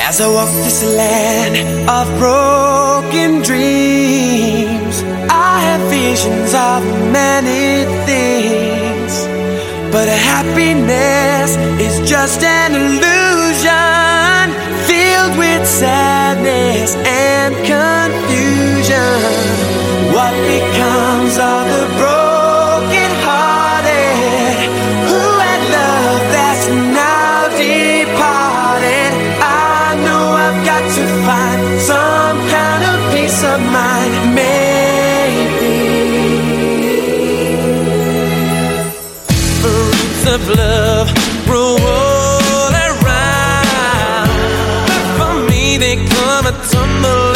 As I walk this land of broken dreams, I have visions of many things, but happiness is just an illusion, filled with sadness and confusion. What becomes of the broken hearted who had love that's now departed? I know I've got to find some kind of peace of mind. Maybe fruits of love roll around, but for me they come a tumble